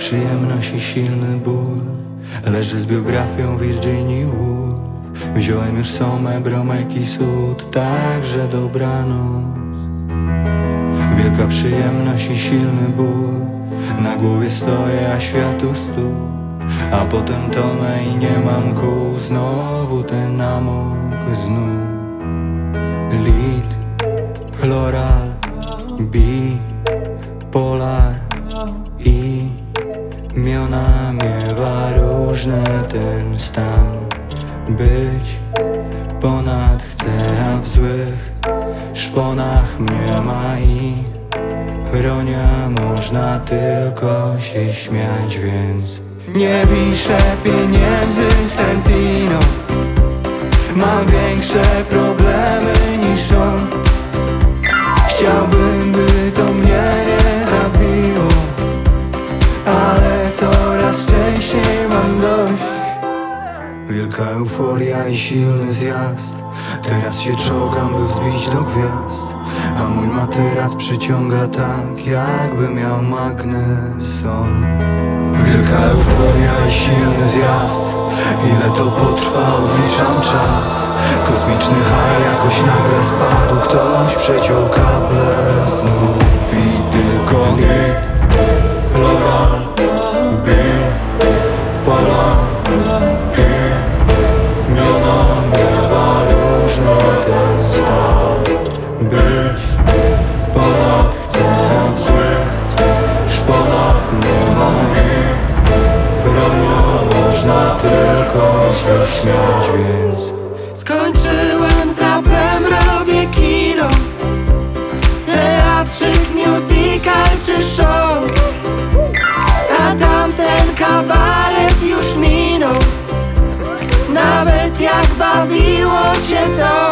przyjemność i silny ból leży z biografią Virginii Woolf. Wziąłem już somę, bromek i sód, także dobranoc. Wielka przyjemność i silny ból, na głowie stoję, a światu stóp. A potem tonę i nie mam kół, znowu ten amok znów. Lead, chloral, bipolar, imiona miewa różny ten stan. Być ponad chcę, a w złych szponach mnie ma i ironia, można tylko się śmiać, więc nie wiszę pieniędzy Sentino. Mam większe problemy niż on. Chciałbym, by to mnie nie zabiło, ale coraz częściej mam dość. Wielka euforia i silny zjazd. Teraz się czołgam, by wzbić do gwiazd, a mój materac przyciąga tak, jakby miał magneson. Wielka euforia i silny zjazd. Ile to potrwa, odliczam czas. Kosmiczny haj jakoś nagle spadł. Ktoś przeciął kable znów i tylko hit, chloral, bipolar, imiona miewa różny ten stan. Być ponad chcę, w złych szponach nie ma ironia, można tylko się śmiać, więc skończyłem z rapem, robię kino, teatrzyk, musical czy show. A tamten kabaret już minął, nawet jak bawiło cię to.